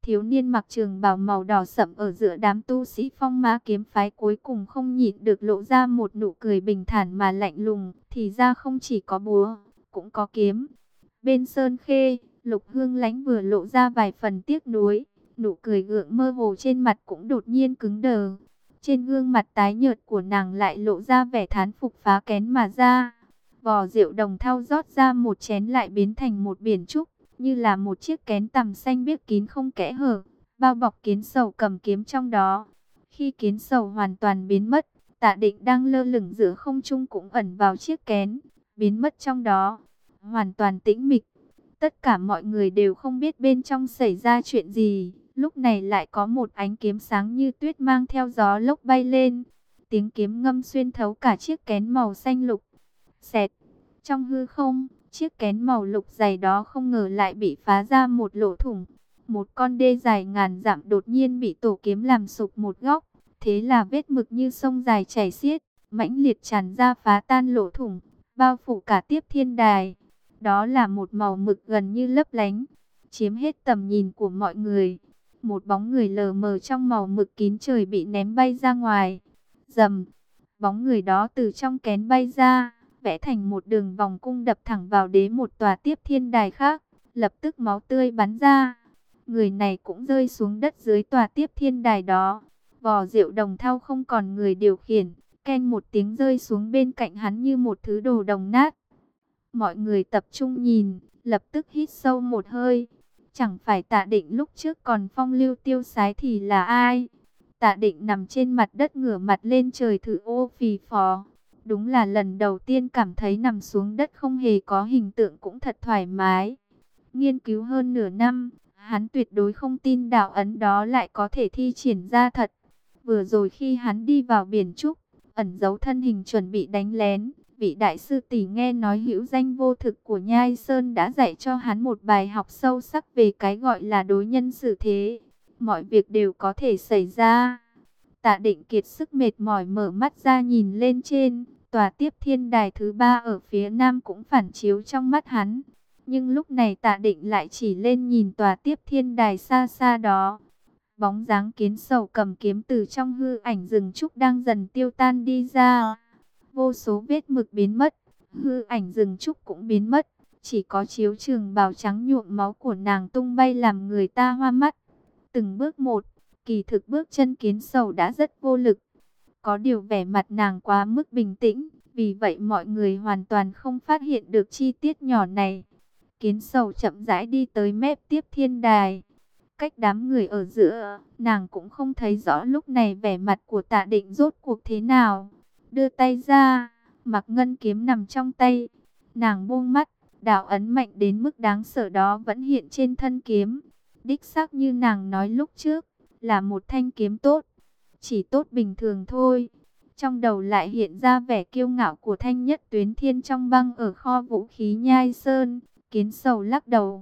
Thiếu niên mặc trường bào màu đỏ sẫm ở giữa đám tu sĩ Phong Ma kiếm phái cuối cùng không nhịn được lộ ra một nụ cười bình thản mà lạnh lùng. Thì ra không chỉ có búa, cũng có kiếm. Bên Sơn Khê, Lục Hương Lãnh vừa lộ ra vài phần tiếc nuối. Nụ cười gượng mơ hồ trên mặt cũng đột nhiên cứng đờ. Trên gương mặt tái nhợt của nàng lại lộ ra vẻ thán phục phá kén mà ra. Vò rượu đồng thau rót ra một chén lại biến thành một biển trúc, như là một chiếc kén tằm xanh biếc kín không kẽ hở, bao bọc Kiến Sầu cầm kiếm trong đó. Khi Kiến Sầu hoàn toàn biến mất, Tạ Định đang lơ lửng giữa không trung cũng ẩn vào chiếc kén, biến mất trong đó, hoàn toàn tĩnh mịch. Tất cả mọi người đều không biết bên trong xảy ra chuyện gì. Lúc này lại có một ánh kiếm sáng như tuyết mang theo gió lốc bay lên. Tiếng kiếm ngâm xuyên thấu cả chiếc kén màu xanh lục. Xẹt. Trong hư không, chiếc kén màu lục dày đó không ngờ lại bị phá ra một lỗ thủng. Một con đê dài ngàn dặm đột nhiên bị tổ kiếm làm sụp một góc. Thế là vết mực như sông dài chảy xiết, mãnh liệt tràn ra phá tan lỗ thủng, bao phủ cả Tiếp Thiên Đài. Đó là một màu mực gần như lấp lánh, chiếm hết tầm nhìn của mọi người. Một bóng người lờ mờ trong màu mực kín trời bị ném bay ra ngoài. Rầm, bóng người đó từ trong kén bay ra, vẽ thành một đường vòng cung đập thẳng vào đế một tòa Tiếp Thiên Đài khác. Lập tức máu tươi bắn ra. Người này cũng rơi xuống đất dưới tòa Tiếp Thiên Đài đó. Vò rượu đồng thau không còn người điều khiển, keng một tiếng rơi xuống bên cạnh hắn như một thứ đồ đồng nát. Mọi người tập trung nhìn, lập tức hít sâu một hơi. Chẳng phải Tạ Định lúc trước còn phong lưu tiêu sái thì là ai? Tạ Định nằm trên mặt đất ngửa mặt lên trời thử ô phì phò. Đúng là lần đầu tiên cảm thấy nằm xuống đất không hề có hình tượng cũng thật thoải mái. Nghiên cứu hơn nửa năm, hắn tuyệt đối không tin đạo ấn đó lại có thể thi triển ra thật. Vừa rồi khi hắn đi vào biển trúc, ẩn giấu thân hình chuẩn bị đánh lén, vị đại sư tỷ nghe nói hữu danh vô thực của Nhai Sơn đã dạy cho hắn một bài học sâu sắc về cái gọi là đối nhân xử thế. Mọi việc đều có thể xảy ra. Tạ Định kiệt sức mệt mỏi mở mắt ra nhìn lên trên, tòa Tiếp Thiên Đài thứ 3 ở phía nam cũng phản chiếu trong mắt hắn. Nhưng lúc này Tạ Định lại chỉ lên nhìn tòa Tiếp Thiên Đài xa xa đó. Bóng dáng Kiến Sầu cầm kiếm từ trong hư ảnh rừng trúc đang dần tiêu tan đi ra. Vô số vết mực biến mất, hư ảnh rừng trúc cũng biến mất. Chỉ có chiếu trường bào trắng nhuộm máu của nàng tung bay làm người ta hoa mắt. Từng bước một, kỳ thực bước chân Kiến Sầu đã rất vô lực. Có điều vẻ mặt nàng quá mức bình tĩnh, vì vậy mọi người hoàn toàn không phát hiện được chi tiết nhỏ này. Kiến Sầu chậm rãi đi tới mép Tiếp Thiên Đài. Cách đám người ở giữa, nàng cũng không thấy rõ lúc này vẻ mặt của Tạ Định rốt cuộc thế nào. Đưa tay ra, mặc ngân kiếm nằm trong tay. Nàng buông mắt, đạo ấn mạnh đến mức đáng sợ đó vẫn hiện trên thân kiếm. Đích xác như nàng nói lúc trước, là một thanh kiếm tốt. Chỉ tốt bình thường thôi. Trong đầu lại hiện ra vẻ kiêu ngạo của Thanh Nhất Tuyến Thiên trong băng ở kho vũ khí Nhai Sơn. Kiến Sầu lắc đầu.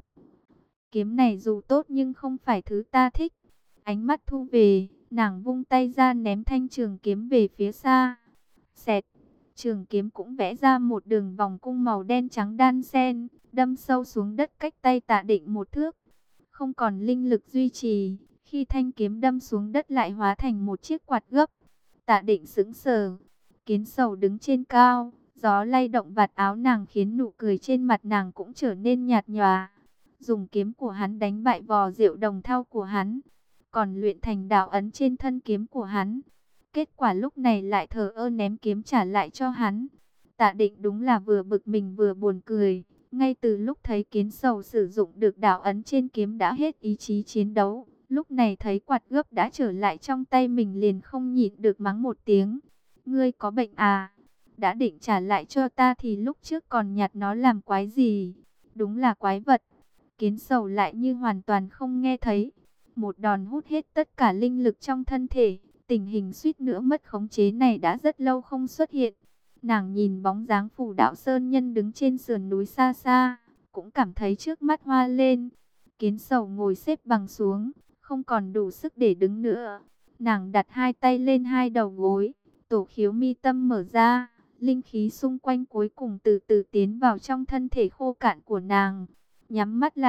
Kiếm này dù tốt nhưng không phải thứ ta thích. Ánh mắt thu về, nàng vung tay ra ném thanh trường kiếm về phía xa. Xẹt, trường kiếm cũng vẽ ra một đường vòng cung màu đen trắng đan xen, đâm sâu xuống đất cách tay Tạ Định một thước. Không còn linh lực duy trì, khi thanh kiếm đâm xuống đất lại hóa thành một chiếc quạt gấp. Tạ Định sững sờ, Kiến Sầu đứng trên cao, gió lay động vạt áo nàng khiến nụ cười trên mặt nàng cũng trở nên nhạt nhòa. Dùng kiếm của hắn đánh bại vò rượu đồng thau của hắn, còn luyện thành đạo ấn trên thân kiếm của hắn. Kết quả lúc này lại thờ ơ ném kiếm trả lại cho hắn. Tạ Định đúng là vừa bực mình vừa buồn cười. Ngay từ lúc thấy Kiến Sầu sử dụng được đạo ấn trên kiếm đã hết ý chí chiến đấu. Lúc này thấy quạt gấp đã trở lại trong tay mình liền không nhịn được mắng một tiếng. Ngươi có bệnh à? Đã định trả lại cho ta thì lúc trước còn nhặt nó làm quái gì? Đúng là quái vật. Kiến Sầu lại như hoàn toàn không nghe thấy. Một đòn hút hết tất cả linh lực trong thân thể. Tình hình suýt nữa mất khống chế này đã rất lâu không xuất hiện. Nàng nhìn bóng dáng Phù Đạo Sơn Nhân đứng trên sườn núi xa xa, cũng cảm thấy trước mắt hoa lên. Kiến Sầu ngồi xếp bằng xuống, không còn đủ sức để đứng nữa. Nàng đặt hai tay lên hai đầu gối, tổ khiếu mi tâm mở ra, linh khí xung quanh cuối cùng từ từ tiến vào trong thân thể khô cạn của nàng. Nhắm mắt lại,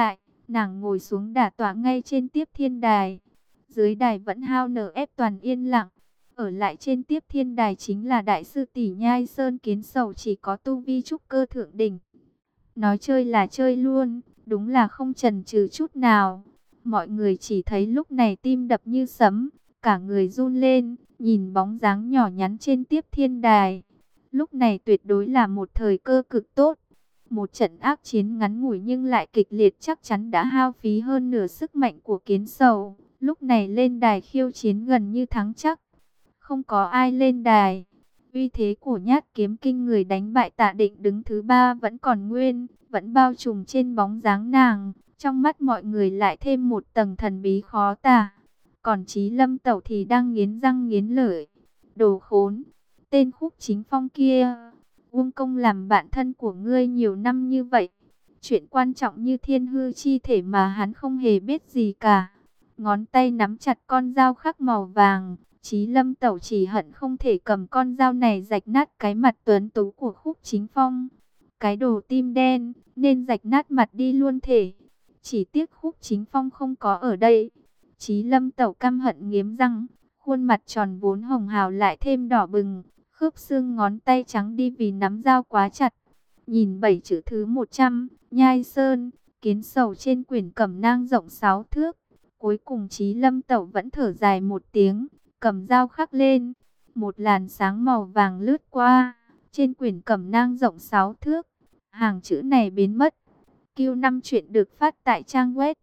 Nàng ngồi xuống đả tọa ngay trên tiếp thiên đài. Dưới đài vẫn hao nở ép toàn yên lặng. Ở lại trên tiếp thiên đài chính là đại sư tỷ Nhai Sơn Kiến Sầu, chỉ có tu vi trúc cơ thượng đỉnh. Nói chơi là chơi luôn, đúng là không chần chừ chút nào. Mọi người chỉ thấy lúc này tim đập như sấm, cả người run lên, nhìn bóng dáng nhỏ nhắn trên tiếp thiên đài. Lúc này tuyệt đối là một thời cơ cực tốt. Một trận ác chiến ngắn ngủi nhưng lại kịch liệt chắc chắn đã hao phí hơn nửa sức mạnh của Kiến Sầu. Lúc này lên đài khiêu chiến gần như thắng chắc. Không có ai lên đài. Uy thế của Nhát Kiếm Kinh người đánh bại Tạ Định đứng thứ ba vẫn còn nguyên, vẫn bao trùm trên bóng dáng nàng. Trong mắt mọi người lại thêm một tầng thần bí khó tả. Còn Chí Lâm Tẩu thì đang nghiến răng nghiến lợi. Đồ khốn, tên Khúc Chính Phong kia, Uông Công làm bạn thân của ngươi nhiều năm như vậy. Chuyện quan trọng như thiên hư chi thể mà hắn không hề biết gì cả. Ngón tay nắm chặt con dao khắc màu vàng. Chí Lâm Tẩu chỉ hận không thể cầm con dao này rạch nát cái mặt tuấn tú của Khúc Chính Phong. Cái đồ tim đen, nên rạch nát mặt đi luôn thể. Chỉ tiếc Khúc Chính Phong không có ở đây. Chí Lâm Tẩu căm hận nghiến răng, khuôn mặt tròn vốn hồng hào lại thêm đỏ bừng, khớp xương ngón tay trắng đi vì nắm dao quá chặt. Nhìn 7 chữ thứ 100, Nhai Sơn, Kiến Sầu trên quyển cẩm nang rộng 6 thước. Cuối cùng Chí Lâm Tẩu vẫn thở dài một tiếng, cầm dao khắc lên. Một làn sáng màu vàng lướt qua, trên quyển cẩm nang rộng 6 thước. Hàng chữ này biến mất. Q5 chuyện được phát tại trang web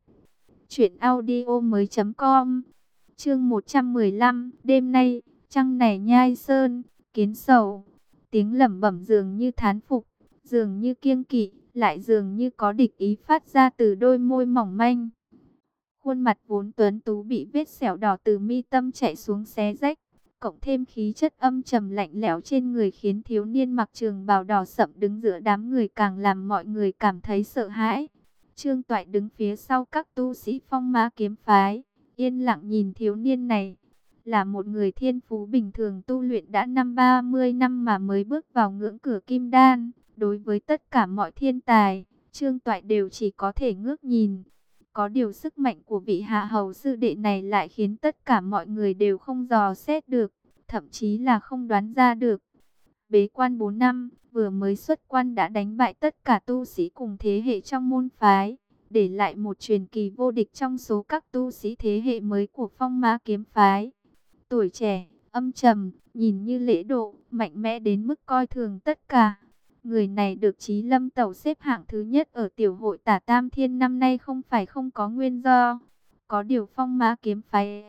truyệnaudiomoi.com. Chương 115, đêm nay, trăng này Nhai Sơn, Kiến Sầu. Tiếng lẩm bẩm dường như thán phục, dường như kiêng kỵ, lại dường như có địch ý phát ra từ đôi môi mỏng manh. Khuôn mặt vốn tuấn tú bị vết sẹo đỏ từ mi tâm chạy xuống xé rách, cộng thêm khí chất âm trầm lạnh lẽo trên người khiến thiếu niên mặc trường bào đỏ sậm đứng giữa đám người càng làm mọi người cảm thấy sợ hãi. Trương Toại đứng phía sau các tu sĩ Phong Ma kiếm phái, yên lặng nhìn thiếu niên này. Là một người thiên phú bình thường tu luyện đã 30 năm mà mới bước vào ngưỡng cửa kim đan. Đối với tất cả mọi thiên tài, Trương Toại đều chỉ có thể ngước nhìn. Có điều sức mạnh của vị hạ hầu sư đệ này lại khiến tất cả mọi người đều không dò xét được, thậm chí là không đoán ra được. Bế quan 4 năm, vừa mới xuất quan đã đánh bại tất cả tu sĩ cùng thế hệ trong môn phái, để lại một truyền kỳ vô địch trong số các tu sĩ thế hệ mới của Phong Ma kiếm phái. Tuổi trẻ, âm trầm, nhìn như lễ độ, mạnh mẽ đến mức coi thường tất cả. Người này được Chí Lâm Tẩu xếp hạng thứ nhất ở tiểu hội Tả Tam Thiên năm nay không phải không có nguyên do. Có điều Phong Ma kiếm phái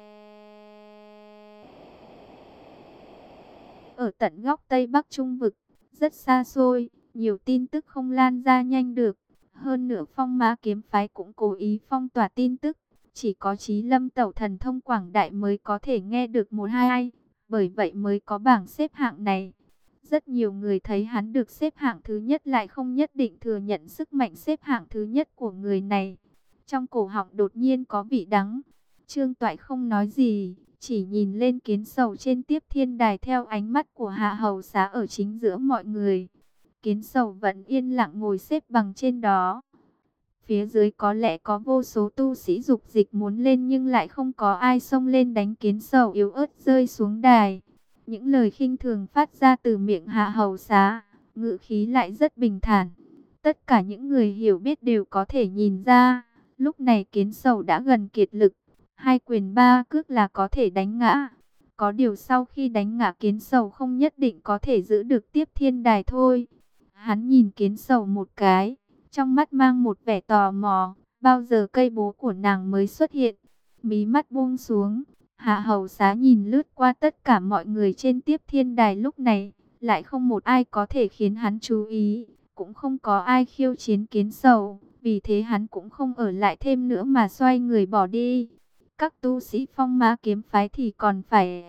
ở tận góc Tây Bắc Trung vực, rất xa xôi, nhiều tin tức không lan ra nhanh được. Hơn nữa Phong Ma kiếm phái cũng cố ý phong tỏa tin tức, chỉ có Chí Lâm Tẩu thần thông quảng đại mới có thể nghe được một hai, bởi vậy mới có bảng xếp hạng này. Rất nhiều người thấy hắn được xếp hạng thứ nhất lại không nhất định thừa nhận sức mạnh xếp hạng thứ nhất của người này. Trong cổ họng đột nhiên có vị đắng. Trương Toại không nói gì, chỉ nhìn lên Kiến Sầu trên tiếp thiên đài theo ánh mắt của hạ hầu xá ở chính giữa mọi người. Kiến Sầu vẫn yên lặng ngồi xếp bằng trên đó. Phía dưới có lẽ có vô số tu sĩ dục dịch muốn lên nhưng lại không có ai xông lên đánh Kiến Sầu yếu ớt rơi xuống đài. Những lời khinh thường phát ra từ miệng hạ hầu xá, ngữ khí lại rất bình thản. Tất cả những người hiểu biết đều có thể nhìn ra, lúc này Kiến Sầu đã gần kiệt lực, 2 quyền 3 cước là có thể đánh ngã. Có điều sau khi đánh ngã Kiến Sầu không nhất định có thể giữ được tiếp thiên đài thôi. Hắn nhìn Kiến Sầu một cái, trong mắt mang một vẻ tò mò, bao giờ cây bố của nàng mới xuất hiện. Mí mắt buông xuống, hạ hầu xá nhìn lướt qua tất cả mọi người trên tiếp thiên đài lúc này, lại không một ai có thể khiến hắn chú ý, cũng không có ai khiêu chiến Kiến Sầu, vì thế hắn cũng không ở lại thêm nữa mà xoay người bỏ đi. Các tu sĩ Phong Ma kiếm phái thì còn phải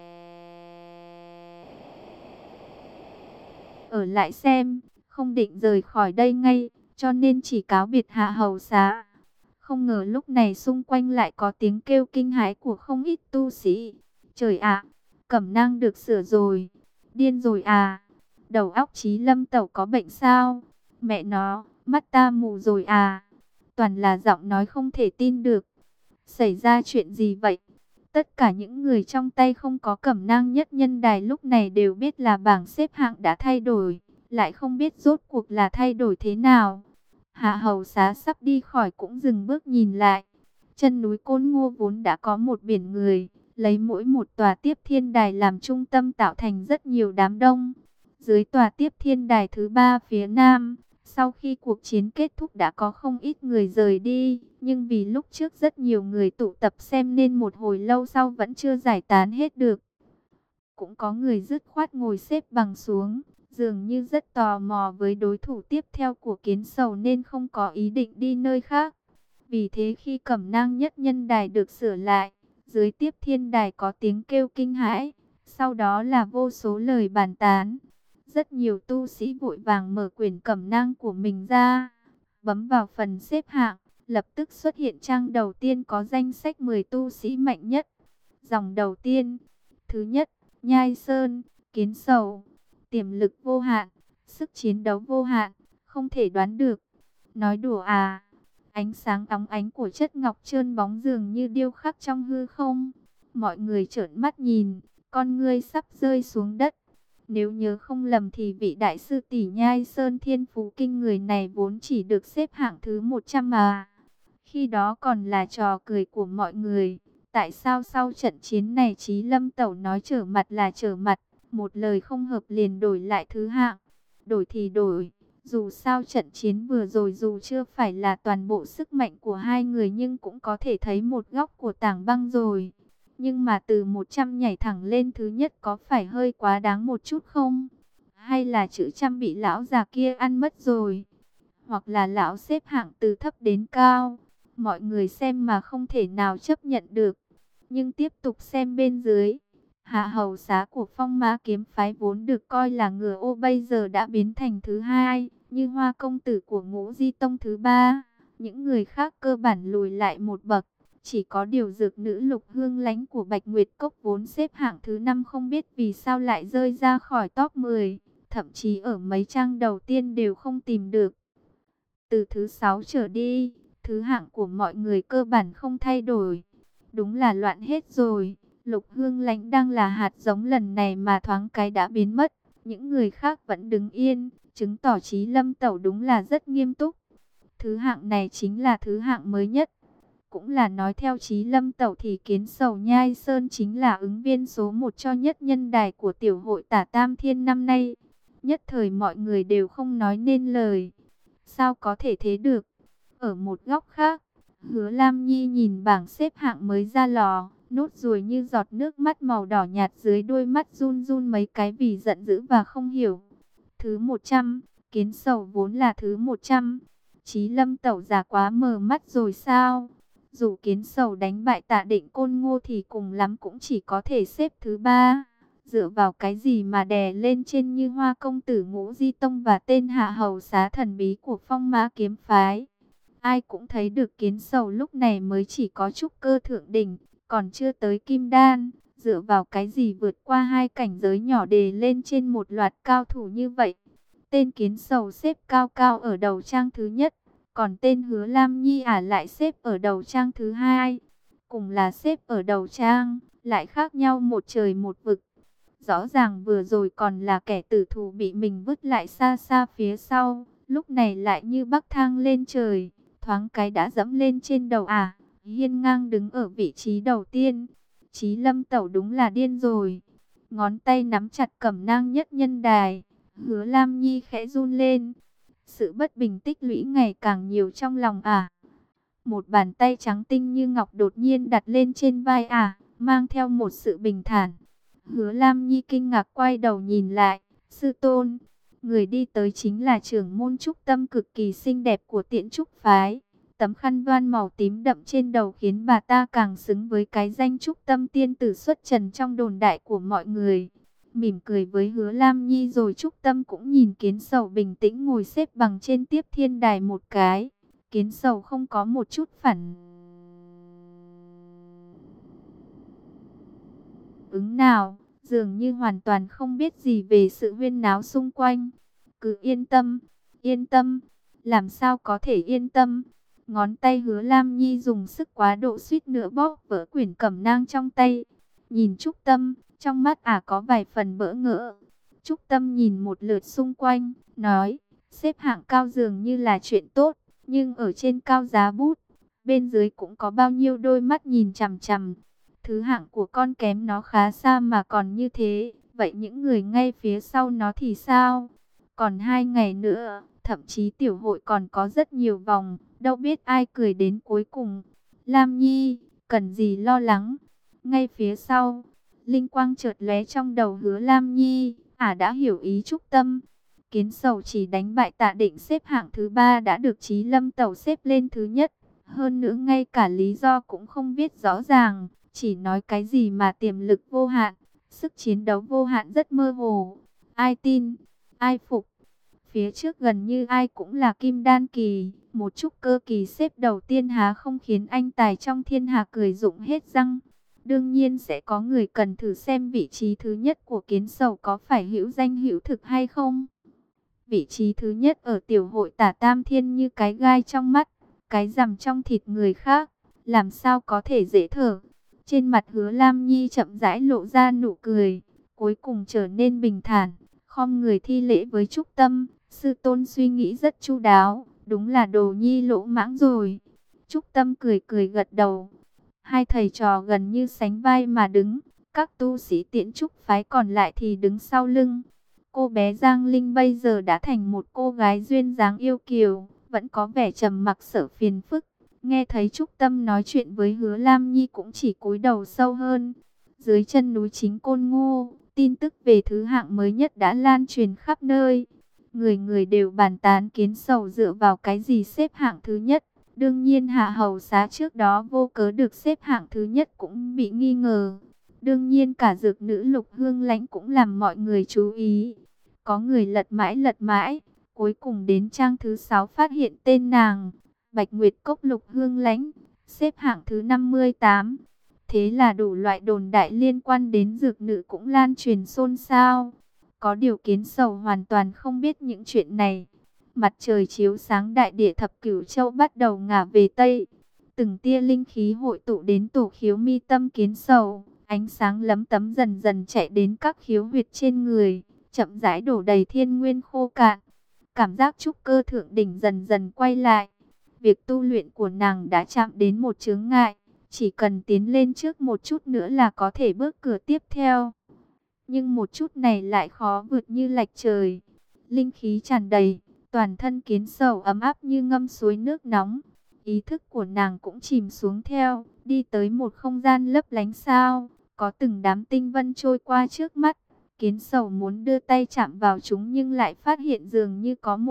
ở lại xem, không định rời khỏi đây ngay, cho nên chỉ cáo biệt hạ hầu xá. Không ngờ lúc này xung quanh lại có tiếng kêu kinh hãi của không ít tu sĩ. Trời ạ, cẩm nang được sửa rồi. Điên rồi à? Đầu óc Chí Lâm Tẩu có bệnh sao? Mẹ nó, mắt ta mù rồi à? toàn là giọng nói không thể tin được. Xảy ra chuyện gì vậy? Tất cả những người trong tay không có cẩm nang nhất nhân đài lúc này đều biết là bảng xếp hạng đã thay đổi, lại không biết rốt cuộc là thay đổi thế nào. Hạ Hầu Xá sắp đi khỏi cũng dừng bước nhìn lại. Chân núi Côn Ngô vốn đã có một biển người, lấy mỗi một tòa tiếp thiên đài làm trung tâm tạo thành rất nhiều đám đông. Dưới tòa tiếp thiên đài thứ ba phía nam, sau khi cuộc chiến kết thúc đã có không ít người rời đi, nhưng vì lúc trước rất nhiều người tụ tập xem nên một hồi lâu sau vẫn chưa giải tán hết được. Cũng có người dứt khoát ngồi xếp bằng xuống, dường như rất tò mò với đối thủ tiếp theo của Kiến Sầu nên không có ý định đi nơi khác. Vì thế khi Cẩm Nang nhất nhân đài được sửa lại, dưới tiếp thiên đài có tiếng kêu kinh hãi, sau đó là vô số lời bàn tán. Rất nhiều tu sĩ vội vàng mở quyển Cẩm Nang của mình ra, bấm vào phần xếp hạng, lập tức xuất hiện trang đầu tiên có danh sách 10 tu sĩ mạnh nhất. Dòng đầu tiên, thứ nhất, Nhai Sơn, Kiến Sầu, tiềm lực vô hạn, sức chiến đấu vô hạn, không thể đoán được. Nói đùa à? Ánh sáng óng ánh của chất ngọc trơn bóng dường như điêu khắc trong hư không. Mọi người trợn mắt nhìn, con ngươi sắp rơi xuống đất. Nếu nhớ không lầm thì vị đại sư tỷ Nhai Sơn thiên phú kinh người này vốn chỉ được xếp hạng thứ 100 mà. Khi đó còn là trò cười của mọi người. Tại sao sau trận chiến này Chí Lâm Tẩu nói trở mặt là trở mặt, một lời không hợp liền đổi lại thứ hạng. Đổi thì đổi, dù sao trận chiến vừa rồi dù chưa phải là toàn bộ sức mạnh của hai người nhưng cũng có thể thấy một góc của tảng băng rồi. Nhưng mà từ 100 nhảy thẳng lên thứ nhất có phải hơi quá đáng một chút không? Hay là chữ trăm bị lão già kia ăn mất rồi? Hoặc là lão xếp hạng từ thấp đến cao? Mọi người xem mà không thể nào chấp nhận được. Nhưng tiếp tục xem bên dưới. Hạ Hầu Xá của Phong Mã Kiếm Phái vốn được coi là ngựa ô bây giờ đã biến thành thứ hai, như Hoa Công Tử của Ngũ Di Tông thứ ba. Những người khác cơ bản lùi lại một bậc. Chỉ có điều dược nữ Lục Hương Lánh của Bạch Nguyệt Cốc vốn xếp hạng thứ 5 không biết vì sao lại rơi ra khỏi top 10. Thậm chí ở mấy trang đầu tiên đều không tìm được. Từ thứ 6 trở đi, thứ hạng của mọi người cơ bản không thay đổi. Đúng là loạn hết rồi. Lục Hương Lánh đang là hạt giống lần này mà thoáng cái đã biến mất. Những người khác vẫn đứng yên, chứng tỏ Chí Lâm Tẩu đúng là rất nghiêm túc. Thứ hạng này chính là thứ hạng mới nhất. Cũng là nói theo Chí Lâm Tẩu thì Kiến Sầu Nhai Sơn chính là ứng viên số 1 cho nhất nhân đài của tiểu hội Tả Tam Thiên năm nay. Nhất thời mọi người đều không nói nên lời. Sao có thể thế được? Ở một góc khác, Hứa Lam Nhi nhìn bảng xếp hạng mới ra lò, nốt ruồi như giọt nước mắt màu đỏ nhạt dưới đôi mắt run run mấy cái vì giận dữ và không hiểu. Thứ 100, Kiến Sầu vốn là thứ 100. Chí Lâm Tẩu già quá mờ mắt rồi sao? Dù Kiến Sầu đánh bại Tạ Định Côn Ngô thì cùng lắm cũng chỉ có thể xếp thứ 3. Dựa vào cái gì mà đè lên trên như Hoa Công Tử Ngũ Di Tông và tên Hạ Hầu Xá thần bí của Phong Mã Kiếm Phái. Ai cũng thấy được Kiến Sầu lúc này mới chỉ có trúc cơ thượng đỉnh, còn chưa tới kim đan. Dựa vào cái gì vượt qua hai cảnh giới nhỏ đề lên trên một loạt cao thủ như vậy. Tên Kiến Sầu xếp cao cao ở đầu trang thứ nhất, còn tên Hứa Lam Nhi lại xếp ở đầu trang thứ hai. Cùng là xếp ở đầu trang, lại khác nhau một trời một vực. Rõ ràng vừa rồi còn là kẻ tử thù bị mình vứt lại xa xa phía sau, lúc này lại như bắc thang lên trời, thoáng cái đã dẫm lên trên đầu hiên ngang đứng ở vị trí đầu tiên. Chí Lâm Tẩu đúng là điên rồi. Ngón tay nắm chặt cẩm nang nhất nhân đài, Hứa Lam Nhi khẽ run lên. Sự bất bình tích lũy ngày càng nhiều trong lòng Một bàn tay trắng tinh như ngọc đột nhiên đặt lên trên vai mang theo một sự bình thản. Hứa Lam Nhi kinh ngạc quay đầu nhìn lại, sư tôn. Người đi tới chính là trưởng môn trúc tâm cực kỳ xinh đẹp của Tiễn Trúc Phái. Tấm khăn voan màu tím đậm trên đầu khiến bà ta càng xứng với cái danh trúc tâm tiên tử xuất trần trong đồn đại của mọi người. Mỉm cười với Hứa Lam Nhi rồi trúc tâm cũng nhìn Kiến Sầu bình tĩnh ngồi xếp bằng trên tiếp thiên đài một cái. Kiến Sầu không có một chút phản ứng nào, dường như hoàn toàn không biết gì về sự huyên náo xung quanh. Cứ yên tâm, làm sao có thể yên tâm. Ngón tay Hứa Lam Nhi dùng sức quá độ suýt nữa bóp vỡ quyển cẩm nang trong tay. Nhìn Trúc Tâm, trong mắt ả có vài phần bỡ ngỡ. Trúc Tâm nhìn một lượt xung quanh, nói, xếp hạng cao dường như là chuyện tốt, nhưng ở trên cao giá bút, bên dưới cũng có bao nhiêu đôi mắt nhìn chằm chằm. Thứ hạng của con kém nó khá xa mà còn như thế, vậy những người ngay phía sau nó thì sao? Còn 2 ngày nữa, thậm chí tiểu hội còn có rất nhiều vòng, đâu biết ai cười đến cuối cùng. Lam Nhi, cần gì lo lắng? Ngay phía sau, linh quang chợt lóe trong đầu Hứa Lam Nhi, ả đã hiểu ý Trúc Tâm. Kiến Sầu chỉ đánh bại Tạ Định xếp hạng thứ 3 đã được Chí Lâm Tẩu xếp lên thứ nhất. Hơn nữa ngay cả lý do cũng không viết rõ ràng, chỉ nói cái gì mà tiềm lực vô hạn, sức chiến đấu vô hạn rất mơ hồ. Ai tin, ai phục. Phía trước gần như ai cũng là kim đan kỳ, một chút cơ kỳ xếp đầu tiên há không khiến anh tài trong thiên hạ cười rụng hết răng. Đương nhiên sẽ có người cần thử xem vị trí thứ nhất của Kiến Sầu có phải hữu danh hữu thực hay không. Vị trí thứ nhất ở tiểu hội Tả Tam Thiên như cái gai trong mắt, cái rằm trong thịt người khác, làm sao có thể dễ thở. Trên mặt Hứa Lam Nhi chậm rãi lộ ra nụ cười, cuối cùng trở nên bình thản, khom người thi lễ với Trúc Tâm. Sư tôn suy nghĩ rất chu đáo, đúng là đồ nhi lỗ mãng rồi. Trúc Tâm cười cười gật đầu. Hai thầy trò gần như sánh vai mà đứng, các tu sĩ Tiễn Trúc phái còn lại thì đứng sau lưng. Cô bé Giang Linh bây giờ đã thành một cô gái duyên dáng yêu kiều, vẫn có vẻ trầm mặc sợ phiền phức. Nghe thấy Trúc Tâm nói chuyện với Hứa Lam Nhi cũng chỉ cúi đầu sâu hơn. Dưới chân núi Chính Côn Ngô, tin tức về thứ hạng mới nhất đã lan truyền khắp nơi. Người người đều bàn tán Kiến Sầu dựa vào cái gì xếp hạng thứ nhất. Đương nhiên Hạ Hầu Xá trước đó vô cớ được xếp hạng thứ nhất cũng bị nghi ngờ. Đương nhiên cả dược nữ Lục Hương Lãnh cũng làm mọi người chú ý. Có người lật mãi, cuối cùng đến trang thứ 6 phát hiện tên nàng, Bạch Nguyệt Cốc Lục Hương Lãnh, xếp hạng thứ 58. Thế là đủ loại đồn đại liên quan đến dược nữ cũng lan truyền xôn xao. Có điều Kiến Sầu hoàn toàn không biết những chuyện này. Mặt trời chiếu sáng đại địa thập cửu châu bắt đầu ngả về Tây. Từng tia linh khí hội tụ đến tổ khiếu mi tâm Kiến Sầu. Ánh sáng lấm tấm dần dần chạy đến các khiếu huyệt trên người, chậm rãi đổ đầy thiên nguyên khô cạn. Cảm giác trúc cơ thượng đỉnh dần dần quay lại. Việc tu luyện của nàng đã chạm đến một chướng ngại. Chỉ cần tiến lên trước một chút nữa là có thể bước cửa tiếp theo. Nhưng một chút này lại khó vượt như lạch trời. Linh khí tràn đầy, toàn thân Kiến Sầu ấm áp như ngâm suối nước nóng. Ý thức của nàng cũng chìm xuống theo, đi tới một không gian lấp lánh sao. Có từng đám tinh vân trôi qua trước mắt. Kiến Sầu muốn đưa tay chạm vào chúng nhưng lại phát hiện dường như có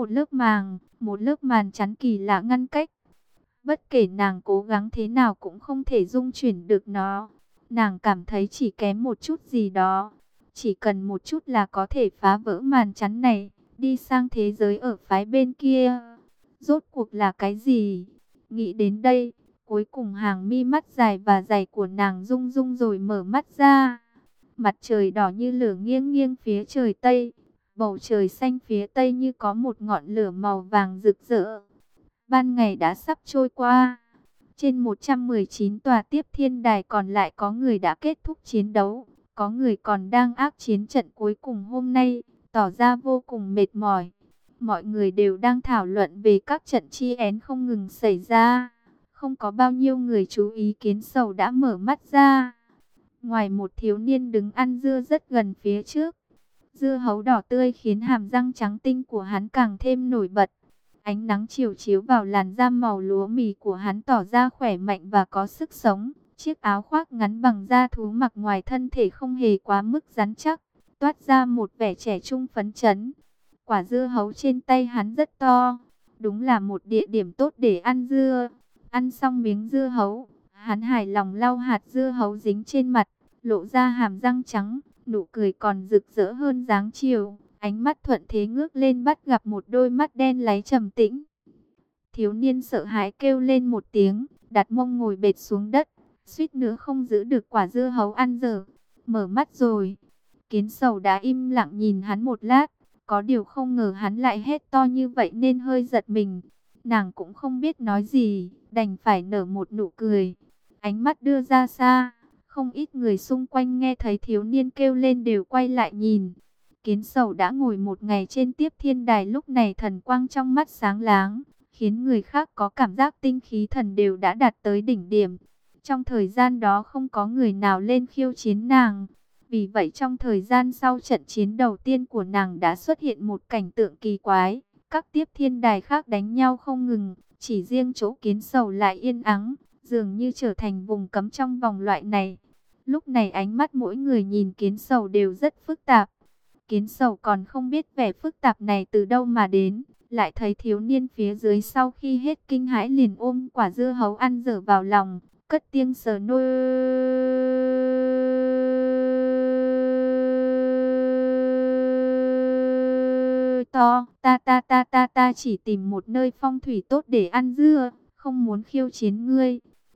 một lớp màn chắn kỳ lạ ngăn cách. Bất kể nàng cố gắng thế nào cũng không thể dung chuyển được nó. Nàng cảm thấy chỉ kém một chút gì đó. Chỉ cần một chút là có thể phá vỡ màn chắn này, đi sang thế giới ở phái bên kia. Rốt cuộc là cái gì? Nghĩ đến đây, cuối cùng hàng mi mắt dài và dày của nàng rung rung rồi mở mắt ra. Mặt trời đỏ như lửa nghiêng nghiêng phía trời Tây. Bầu trời xanh phía Tây như có một ngọn lửa màu vàng rực rỡ. Ban ngày đã sắp trôi qua. Trên 119 tòa tiếp thiên đài còn lại có người đã kết thúc chiến đấu. Có người còn đang ác chiến trận cuối cùng hôm nay, tỏ ra vô cùng mệt mỏi. Mọi người đều đang thảo luận về các trận chi én không ngừng xảy ra. Không có bao nhiêu người chú ý Kiến Sầu đã mở mắt ra. Ngoài một thiếu niên đứng ăn dưa rất gần phía trước. Dưa hấu đỏ tươi khiến hàm răng trắng tinh của hắn càng thêm nổi bật. Ánh nắng chiều chiếu vào làn da màu lúa mì của hắn tỏ ra khỏe mạnh và có sức sống. Chiếc áo khoác ngắn bằng da thú mặc ngoài thân thể không hề quá mức rắn chắc, toát ra một vẻ trẻ trung phấn chấn. Quả dưa hấu trên tay hắn rất to, đúng là một địa điểm tốt để ăn dưa. Ăn xong miếng dưa hấu, hắn hài lòng lau hạt dưa hấu dính trên mặt, lộ ra hàm răng trắng, nụ cười còn rực rỡ hơn dáng chiều. Ánh mắt thuận thế ngước lên bắt gặp một đôi mắt đen láy trầm tĩnh. Thiếu niên sợ hãi kêu lên một tiếng, đặt mông ngồi bệt xuống đất, suýt nữa không giữ được quả dưa hấu ăn dở. Mở mắt rồi. Kiến Sầu đã im lặng nhìn hắn một lát, có điều không ngờ hắn lại hét to như vậy nên hơi giật mình. Nàng cũng không biết nói gì, đành phải nở một nụ cười. Ánh mắt đưa ra xa, không ít người xung quanh nghe thấy thiếu niên kêu lên đều quay lại nhìn. Kiến Sầu đã ngồi một ngày trên Tiếp Thiên Đài, lúc này thần quang trong mắt sáng láng, khiến người khác có cảm giác tinh khí thần đều đã đạt tới đỉnh điểm. Trong thời gian đó không có người nào lên khiêu chiến nàng. Vì vậy trong thời gian sau trận chiến đầu tiên của nàng đã xuất hiện một cảnh tượng kỳ quái. Các Tiếp Thiên Đài khác đánh nhau không ngừng, chỉ riêng chỗ Kiến Sầu lại yên ắng, dường như trở thành vùng cấm trong vòng loại này. Lúc này ánh mắt mỗi người nhìn Kiến Sầu đều rất phức tạp. Kiến Sầu còn không biết vẻ phức tạp này từ đâu mà đến, lại thấy thiếu niên phía dưới sau khi hết kinh hãi liền ôm quả dưa hấu ăn dở vào lòng, cất tiếng sờ nôi to, ta chỉ tìm một nơi phong thủy tốt để ăn dưa, không muốn khiêu chiến ngươi.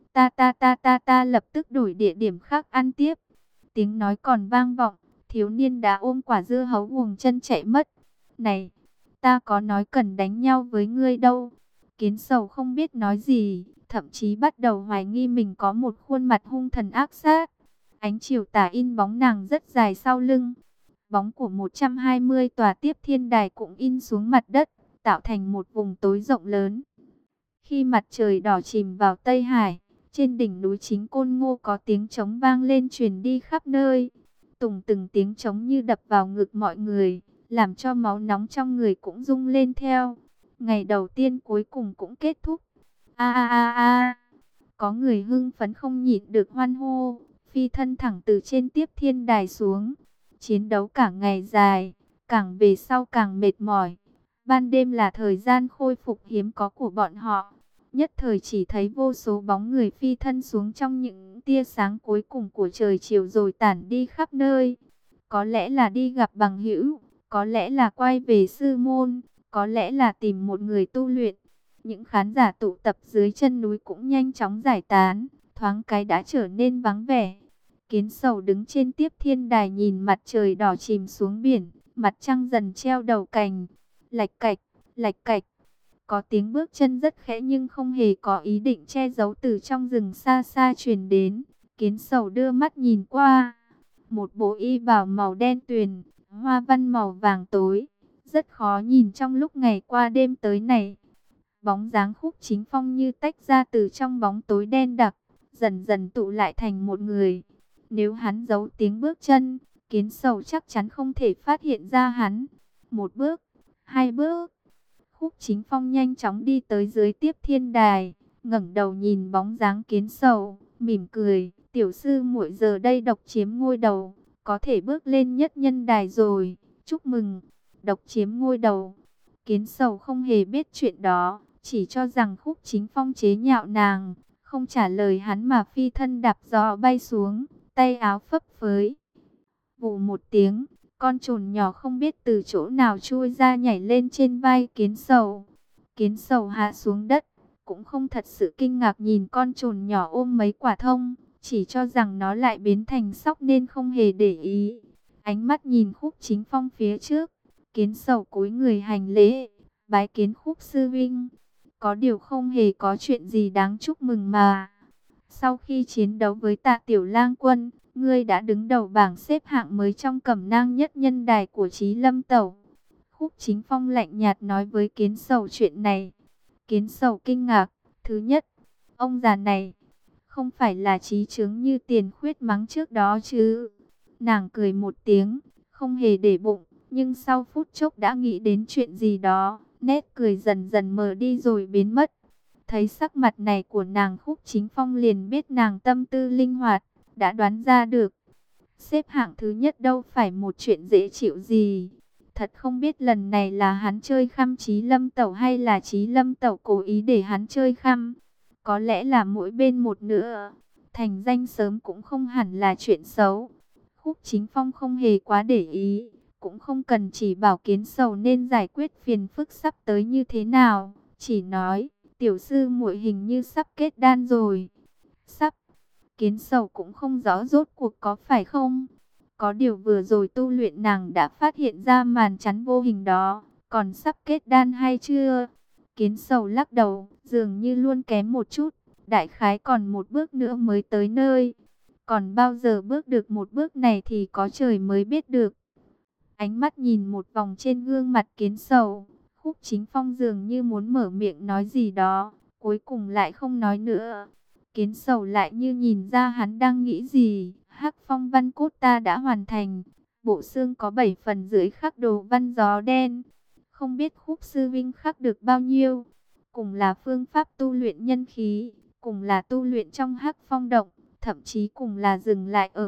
Ta lập tức đổi địa điểm khác ăn tiếp. Tiếng nói còn vang vọng, thiếu niên đã ôm quả dưa hấu guồng chân chạy mất. Này, ta có nói cần đánh nhau với ngươi đâu. Kiến Sầu không biết nói gì, thậm chí bắt đầu hoài nghi mình có một khuôn mặt hung thần ác sát. Ánh chiều tà in bóng nàng rất dài sau lưng. Bóng của 120 tòa Tiếp Thiên Đài cũng in xuống mặt đất, tạo thành một vùng tối rộng lớn. Khi mặt trời đỏ chìm vào Tây Hải, trên đỉnh núi Chính Côn Ngô có tiếng trống vang lên truyền đi khắp nơi. Từng tiếng trống như đập vào ngực mọi người, làm cho máu nóng trong người cũng rung lên theo. Ngày đầu tiên cuối cùng cũng kết thúc. A a a a. Có người hưng phấn không nhịn được hoan hô, phi thân thẳng từ trên Tiếp Thiên Đài xuống. Chiến đấu cả ngày dài, càng về sau càng mệt mỏi. Ban đêm là thời gian khôi phục hiếm có của bọn họ. Nhất thời chỉ thấy vô số bóng người phi thân xuống trong những tia sáng cuối cùng của trời chiều rồi tản đi khắp nơi. Có lẽ là đi gặp bằng hữu, có lẽ là quay về sư môn, có lẽ là tìm một người tu luyện. Những khán giả tụ tập dưới chân núi cũng nhanh chóng giải tán, thoáng cái đã trở nên vắng vẻ. Kiến Sầu đứng trên Tiếp Thiên Đài nhìn mặt trời đỏ chìm xuống biển, mặt trăng dần treo đầu cành. Lạch cạch, lạch cạch. Có tiếng bước chân rất khẽ nhưng không hề có ý định che giấu từ trong rừng xa xa truyền đến. Kiến Sầu đưa mắt nhìn qua. Một bộ y bào màu đen tuyền, hoa văn màu vàng tối. Rất khó nhìn trong lúc ngày qua đêm tới này. Bóng dáng Khúc Chính Phong như tách ra từ trong bóng tối đen đặc, dần dần tụ lại thành một người. Nếu hắn giấu tiếng bước chân, Kiến Sầu chắc chắn không thể phát hiện ra hắn. Một bước, hai bước. Khúc Chính Phong nhanh chóng đi tới dưới Tiếp Thiên Đài, ngẩng đầu nhìn bóng dáng Kiến Sầu, mỉm cười. Tiểu sư muội giờ đây độc chiếm ngôi đầu, có thể bước lên nhất nhân đài rồi. Chúc mừng, độc chiếm ngôi đầu. Kiến Sầu không hề biết chuyện đó, chỉ cho rằng Khúc Chính Phong chế nhạo nàng, không trả lời hắn mà phi thân đạp gió bay xuống, tay áo phấp phới. Vù một tiếng, con trồn nhỏ không biết từ chỗ nào chui ra nhảy lên trên vai Kiến Sầu. Kiến Sầu hạ xuống đất, cũng không thật sự kinh ngạc nhìn con trồn nhỏ ôm mấy quả thông, chỉ cho rằng nó lại biến thành sóc nên không hề để ý. Ánh mắt nhìn Khúc Chính Phong phía trước, Kiến Sầu cúi người hành lễ, bái kiến Khúc sư vinh. Có điều không hề có chuyện gì đáng chúc mừng mà. Sau khi chiến đấu với Tạ Tiểu Lang Quân, ngươi đã đứng đầu bảng xếp hạng mới trong Cẩm Nang nhất nhân đài của Chí Lâm Tẩu. Khúc Chính Phong lạnh nhạt nói với Kiến Sầu chuyện này. Kiến Sầu kinh ngạc. Thứ nhất, ông già này không phải là trí chướng như Tiền Khuyết mắng trước đó chứ. Nàng cười một tiếng, không hề để bụng, nhưng sau phút chốc đã nghĩ đến chuyện gì đó, nét cười dần dần mờ đi rồi biến mất. Thấy sắc mặt này của nàng, Khúc Chính Phong liền biết nàng tâm tư linh hoạt, đã đoán ra được. Xếp hạng thứ nhất đâu phải một chuyện dễ chịu gì. Thật không biết lần này là hắn chơi khăm Chí Lâm Tẩu hay là Chí Lâm Tẩu cố ý để hắn chơi khăm. Có lẽ là mỗi bên một nữa. Thành danh sớm cũng không hẳn là chuyện xấu. Khúc Chính Phong không hề quá để ý, cũng không cần chỉ bảo Kiến Sầu nên giải quyết phiền phức sắp tới như thế nào. Chỉ nói, tiểu sư muội hình như sắp kết đan rồi. Sắp. Kiến Sầu cũng không rõ rốt cuộc có phải không. Có điều vừa rồi tu luyện nàng đã phát hiện ra màn chắn vô hình đó. Còn sắp kết đan hay chưa? Kiến Sầu lắc đầu, dường như luôn kém một chút, đại khái còn một bước nữa mới tới nơi. Còn bao giờ bước được một bước này thì có trời mới biết được. Ánh mắt nhìn một vòng trên gương mặt Kiến Sầu, Khúc Chính Phong dường như muốn mở miệng nói gì đó, cuối cùng lại không nói nữa. Kiến Sầu lại như nhìn ra hắn đang nghĩ gì. Hắc Phong văn cốt ta đã hoàn thành, bộ xương có 7 phần dưới khắc đồ văn gió đen. Không biết Khúc sư vinh khắc được bao nhiêu. Cùng là phương pháp tu luyện nhân khí, cùng là tu luyện trong Hắc Phong động, thậm chí cùng là dừng lại ở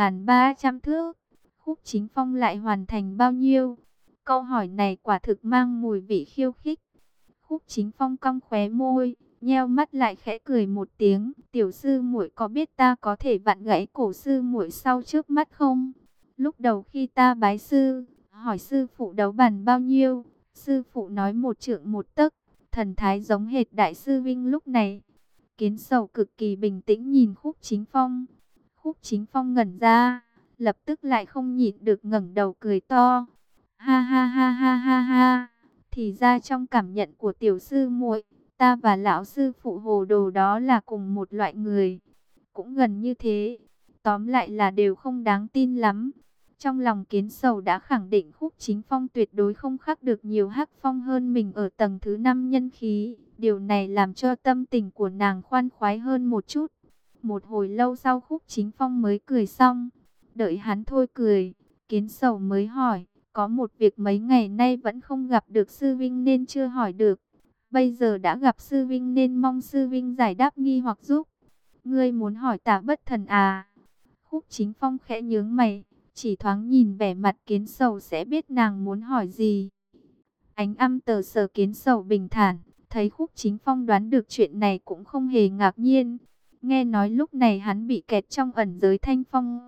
1.300 thước. Khúc Chính Phong lại hoàn thành bao nhiêu? Câu hỏi này quả thực mang mùi vị khiêu khích. Khúc Chính Phong cong khóe môi, nheo mắt lại khẽ cười một tiếng. Tiểu sư muội có biết ta có thể vặn gãy cổ sư muội sau trước mắt không? Lúc đầu khi ta bái sư, hỏi sư phụ đấu bàn bao nhiêu? Sư phụ nói 1 trượng 1 tấc, thần thái giống hệt đại sư Vinh lúc này. Kiến Sầu cực kỳ bình tĩnh nhìn Khúc Chính Phong. Khúc Chính Phong ngẩn ra, lập tức lại không nhịn được ngẩng đầu cười to. Ha ha ha ha ha ha. Thì ra trong cảm nhận của tiểu sư muội, ta và lão sư phụ hồ đồ đó là cùng một loại người. Cũng gần như thế. Tóm lại là đều không đáng tin lắm. Trong lòng Kiến Sầu đã khẳng định Khúc Chính Phong tuyệt đối không khắc được nhiều hắc phong hơn mình ở tầng thứ 5 nhân khí. Điều này làm cho tâm tình của nàng khoan khoái hơn một chút. Một hồi lâu sau Khúc Chính Phong mới cười xong. Đợi hắn thôi cười, Kiến Sầu mới hỏi, có một việc mấy ngày nay vẫn không gặp được sư vinh nên chưa hỏi được. Bây giờ đã gặp sư vinh nên mong sư vinh giải đáp nghi hoặc giúp. Ngươi muốn hỏi Tả Bất Thần à? Khúc Chính Phong khẽ nhướng mày, chỉ thoáng nhìn vẻ mặt Kiến Sầu sẽ biết nàng muốn hỏi gì. Ánh âm tờ sờ Kiến Sầu bình thản, thấy Khúc Chính Phong đoán được chuyện này cũng không hề ngạc nhiên. Nghe nói lúc này hắn bị kẹt trong ẩn giới Thanh Phong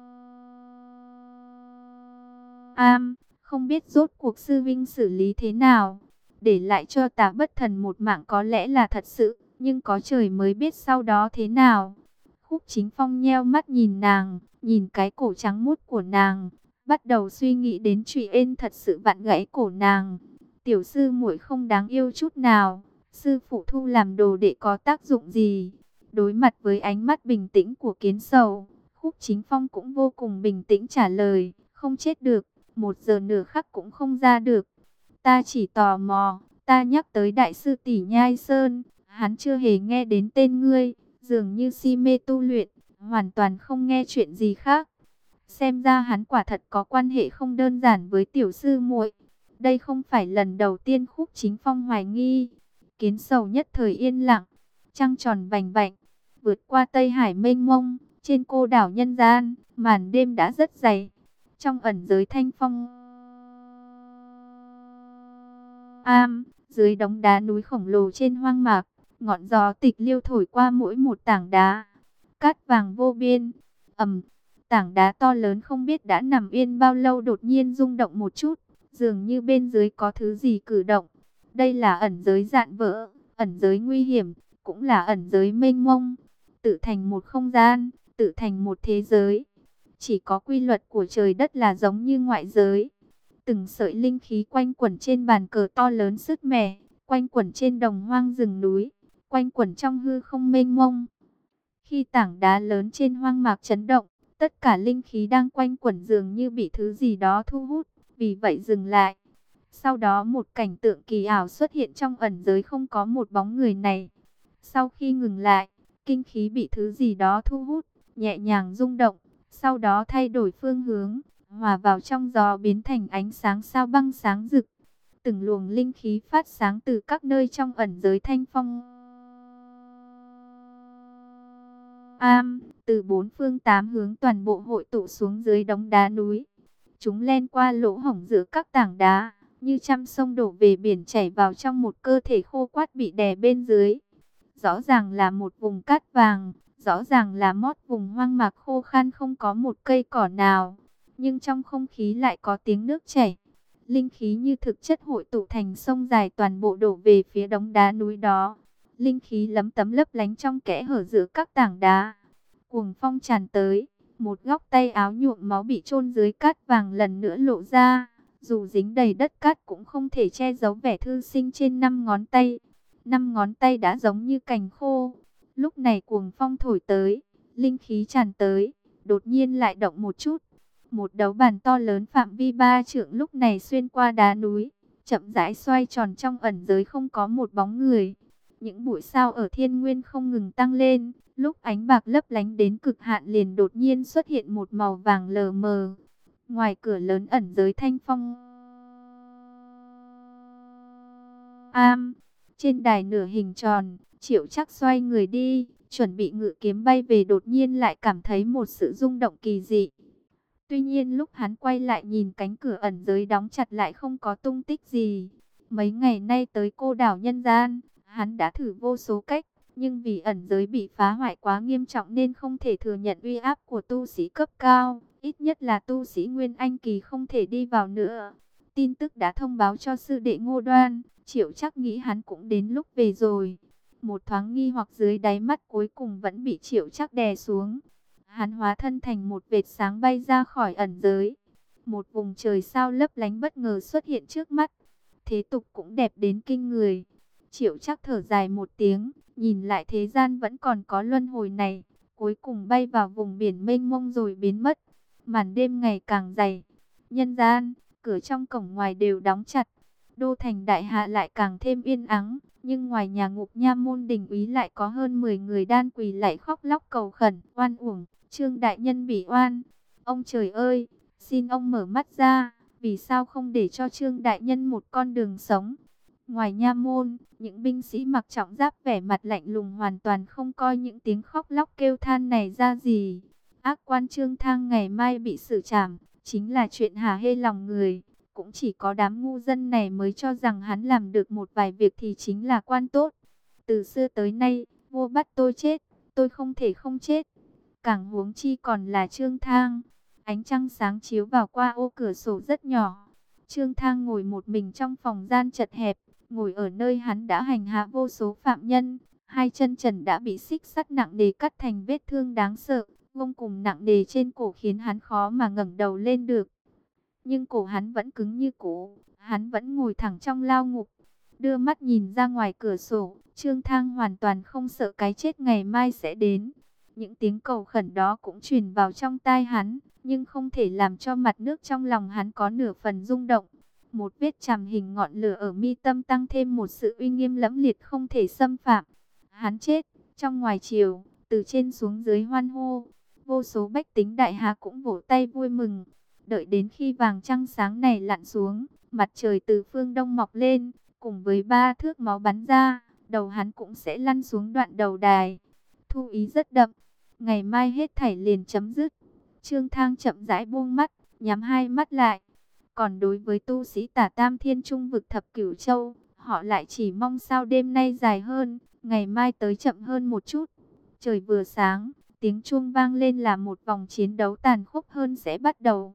không biết rốt cuộc sư vinh xử lý thế nào. Để lại cho Tả Bất Thần một mạng có lẽ là thật sự, nhưng có trời mới biết sau đó thế nào. Khúc Chính Phong nheo mắt nhìn nàng, nhìn cái cổ trắng muốt của nàng, bắt đầu suy nghĩ đến Trụy Ên thật sự vặn gãy cổ nàng. Tiểu sư muội không đáng yêu chút nào, sư phụ thu làm đồ đệ có tác dụng gì? Đối mặt với ánh mắt bình tĩnh của Kiến Sầu, Khúc Chính Phong cũng vô cùng bình tĩnh trả lời, không chết được, 1 giờ nửa khắc cũng không ra được. Ta chỉ tò mò, ta nhắc tới đại sư tỷ Nhai Sơn, hắn chưa hề nghe đến tên ngươi, dường như si mê tu luyện, hoàn toàn không nghe chuyện gì khác. Xem ra hắn quả thật có quan hệ không đơn giản với tiểu sư muội. Đây không phải lần đầu tiên Khúc Chính Phong hoài nghi. Kiến Sầu nhất thời yên lặng, trăng tròn vành vạnh, vượt qua Tây Hải mênh mông, trên cô đảo nhân gian, màn đêm đã rất dày. Trong ẩn giới Thanh Phong dưới đống đá núi khổng lồ trên hoang mạc, ngọn gió tịch liêu thổi qua mỗi một tảng đá. Cát vàng vô biên, tảng đá to lớn không biết đã nằm yên bao lâu đột nhiên rung động một chút, dường như bên dưới có thứ gì cử động. Đây là ẩn giới dạn vỡ, ẩn giới nguy hiểm, cũng là ẩn giới mênh mông, tự thành một không gian, tự thành một thế giới. Chỉ có quy luật của trời đất là giống như ngoại giới. Từng sợi linh khí quanh quẩn trên bàn cờ to lớn sứt mẻ, quanh quẩn trên đồng hoang rừng núi, quanh quẩn trong hư không mênh mông. Khi tảng đá lớn trên hoang mạc chấn động, tất cả linh khí đang quanh quẩn dường như bị thứ gì đó thu hút, vì vậy dừng lại. Sau đó một cảnh tượng kỳ ảo xuất hiện trong ẩn giới, không có một bóng người này. Sau khi ngừng lại, kinh khí bị thứ gì đó thu hút, nhẹ nhàng rung động, sau đó thay đổi phương hướng, hòa vào trong gió biến thành ánh sáng sao băng sáng rực. Từng luồng linh khí phát sáng từ các nơi trong ẩn giới Thanh Phong từ 4 phương 8 hướng toàn bộ hội tụ xuống dưới đống đá núi. Chúng len qua lỗ hổng giữa các tảng đá, như trăm sông đổ về biển chảy vào trong một cơ thể khô quắt bị đè bên dưới. Rõ ràng là một vùng cát vàng, rõ ràng là mót vùng hoang mạc khô khan không có một cây cỏ nào. Nhưng trong không khí lại có tiếng nước chảy. Linh khí như thực chất hội tụ thành sông dài toàn bộ đổ về phía đống đá núi đó. Linh khí lấm tấm lấp lánh trong kẽ hở giữa các tảng đá. Cuồng phong tràn tới, một góc tay áo nhuộm máu bị chôn dưới cát vàng lần nữa lộ ra, dù dính đầy đất cát cũng không thể che giấu vẻ thư sinh trên 5 ngón tay. 5 ngón tay đã giống như cành khô. Lúc này cuồng phong thổi tới, linh khí tràn tới, đột nhiên lại động một chút. Một đấu bàn to lớn phạm vi 3 trượng lúc này xuyên qua đá núi, chậm rãi xoay tròn trong ẩn giới không có một bóng người. Những bụi sao ở thiên nguyên không ngừng tăng lên, lúc ánh bạc lấp lánh đến cực hạn liền đột nhiên xuất hiện một màu vàng lờ mờ. Ngoài cửa lớn ẩn giới Thanh Phong Am, trên đài nửa hình tròn, Triệu Trắc xoay người đi, chuẩn bị ngự kiếm bay về, đột nhiên lại cảm thấy một sự rung động kỳ dị. Tuy nhiên lúc hắn quay lại nhìn cánh cửa ẩn giới đóng chặt lại không có tung tích gì. Mấy ngày nay tới cô đảo nhân gian, hắn đã thử vô số cách, nhưng vì ẩn giới bị phá hoại quá nghiêm trọng nên không thể thừa nhận uy áp của tu sĩ cấp cao. Ít nhất là tu sĩ Nguyên Anh Kỳ không thể đi vào nữa. Tin tức đã thông báo cho sư đệ Ngô Đoan, Triệu Trắc nghĩ hắn cũng đến lúc về rồi. Một thoáng nghi hoặc dưới đáy mắt cuối cùng vẫn bị Triệu Trắc đè xuống. Hắn hóa thân thành một vệt sáng bay ra khỏi ẩn giới. Một vùng trời sao lấp lánh bất ngờ xuất hiện trước mắt. Thế tục cũng đẹp đến kinh người. Triệu Trắc thở dài một tiếng, nhìn lại thế gian vẫn còn có luân hồi này. Cuối cùng bay vào vùng biển mênh mông rồi biến mất. Màn đêm ngày càng dày. Nhân gian, cửa trong cổng ngoài đều đóng chặt. Đô thành đại hạ lại càng thêm yên ắng. Nhưng ngoài nhà Ngục Nha môn đình úy lại có hơn 10 người đan quỳ lạy khóc lóc cầu khẩn, oan uổng, Trương đại nhân bị oan. Ông trời ơi, xin ông mở mắt ra, vì sao không để cho Trương đại nhân một con đường sống? Ngoài nha môn, những binh sĩ mặc trọng giáp vẻ mặt lạnh lùng hoàn toàn không coi những tiếng khóc lóc kêu than này ra gì. Ác quan Trương Thang ngày mai bị xử trảm, chính là chuyện hả hê lòng người. Cũng chỉ có đám ngu dân này mới cho rằng hắn làm được một vài việc thì chính là quan tốt. Từ xưa tới nay, vua bắt tôi chết, tôi không thể không chết. Càng huống chi còn là Trương Thang. Ánh trăng sáng chiếu vào qua ô cửa sổ rất nhỏ. Trương Thang ngồi một mình trong phòng gian chật hẹp, ngồi ở nơi hắn đã hành hạ vô số phạm nhân. Hai chân trần đã bị xích sắt nặng nề cắt thành vết thương đáng sợ, vô cùng nặng nề trên cổ khiến hắn khó mà ngẩng đầu lên được. Nhưng cổ hắn vẫn cứng như cũ, hắn vẫn ngồi thẳng trong lao ngục. Đưa mắt nhìn ra ngoài cửa sổ, Trương Thang hoàn toàn không sợ cái chết ngày mai sẽ đến. Những tiếng cầu khẩn đó cũng truyền vào trong tai hắn, nhưng không thể làm cho mặt nước trong lòng hắn có nửa phần rung động. Một vết chàm hình ngọn lửa ở mi tâm tăng thêm một sự uy nghiêm lẫm liệt không thể xâm phạm. Hắn chết, trong ngoài triều, từ trên xuống dưới hoan hô. Vô số bách tính đại hạ cũng vỗ tay vui mừng. Đợi đến khi vàng trăng sáng này lặn xuống, mặt trời từ phương đông mọc lên, cùng với 3 thước máu bắn ra, đầu hắn cũng sẽ lăn xuống đoạn đầu đài. Thu ý rất đậm, ngày mai hết thảy liền chấm dứt. Trương Thang chậm rãi buông mắt, nhắm hai mắt lại. Còn đối với tu sĩ Tả Tam Thiên Trung vực thập cửu châu, họ lại chỉ mong sao đêm nay dài hơn, ngày mai tới chậm hơn một chút. Trời vừa sáng, tiếng chuông vang lên là một vòng chiến đấu tàn khốc hơn sẽ bắt đầu.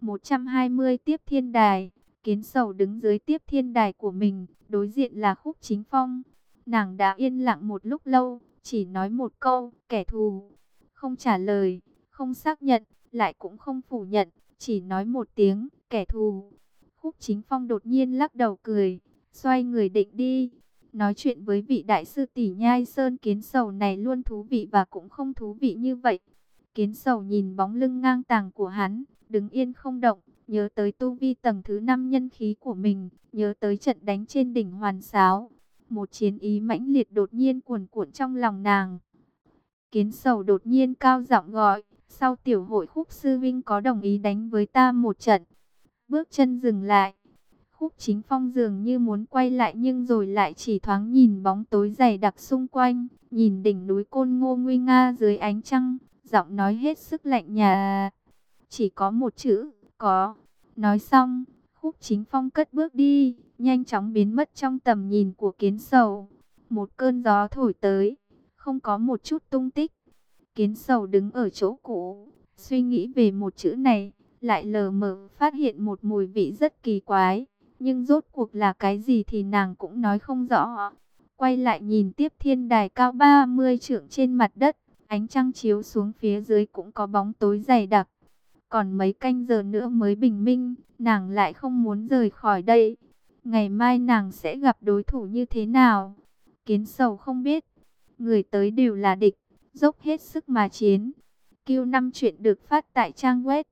120 tiếp thiên đài, Kiến Sầu đứng dưới tiếp thiên đài của mình, đối diện là Khúc Chính Phong. Nàng đã yên lặng một lúc lâu, chỉ nói một câu, kẻ thù. Không trả lời, không xác nhận, lại cũng không phủ nhận, chỉ nói một tiếng, kẻ thù. Khúc Chính Phong đột nhiên lắc đầu cười, xoay người định đi. Nói chuyện với vị đại sư tỷ Nhai Sơn Kiến Sầu này luôn thú vị và cũng không thú vị như vậy. Kiến Sầu nhìn bóng lưng ngang tàng của hắn, đứng yên không động, nhớ tới tu vi tầng thứ 5 nhân khí của mình, nhớ tới trận đánh trên đỉnh Hoàn Sáo. Một chiến ý mãnh liệt đột nhiên cuồn cuộn trong lòng nàng. Kiến Sầu đột nhiên cao giọng gọi, sau tiểu hội Khúc sư vinh có đồng ý đánh với ta một trận? Bước chân dừng lại. Khúc Chính Phong dường như muốn quay lại nhưng rồi lại chỉ thoáng nhìn bóng tối dày đặc xung quanh, nhìn đỉnh núi Côn Ngô nguy nga dưới ánh trăng, giọng nói hết sức lạnh nhà. Chỉ có một chữ, có. Nói xong, Khúc Chính Phong cất bước đi, nhanh chóng biến mất trong tầm nhìn của Kiến Sầu. Một cơn gió thổi tới, không có một chút tung tích. Kiến Sầu đứng ở chỗ cũ, suy nghĩ về một chữ này, lại lờ mờ phát hiện một mùi vị rất kỳ quái. Nhưng rốt cuộc là cái gì thì nàng cũng nói không rõ. Quay lại nhìn tiếp thiên đài cao 30 trượng trên mặt đất, ánh trăng chiếu xuống phía dưới cũng có bóng tối dày đặc. Còn mấy canh giờ nữa mới bình minh, nàng lại không muốn rời khỏi đây. Ngày mai nàng sẽ gặp đối thủ như thế nào? Kiến Sầu không biết. Người tới đều là địch, dốc hết sức mà chiến. Q5 chuyện được phát tại trang web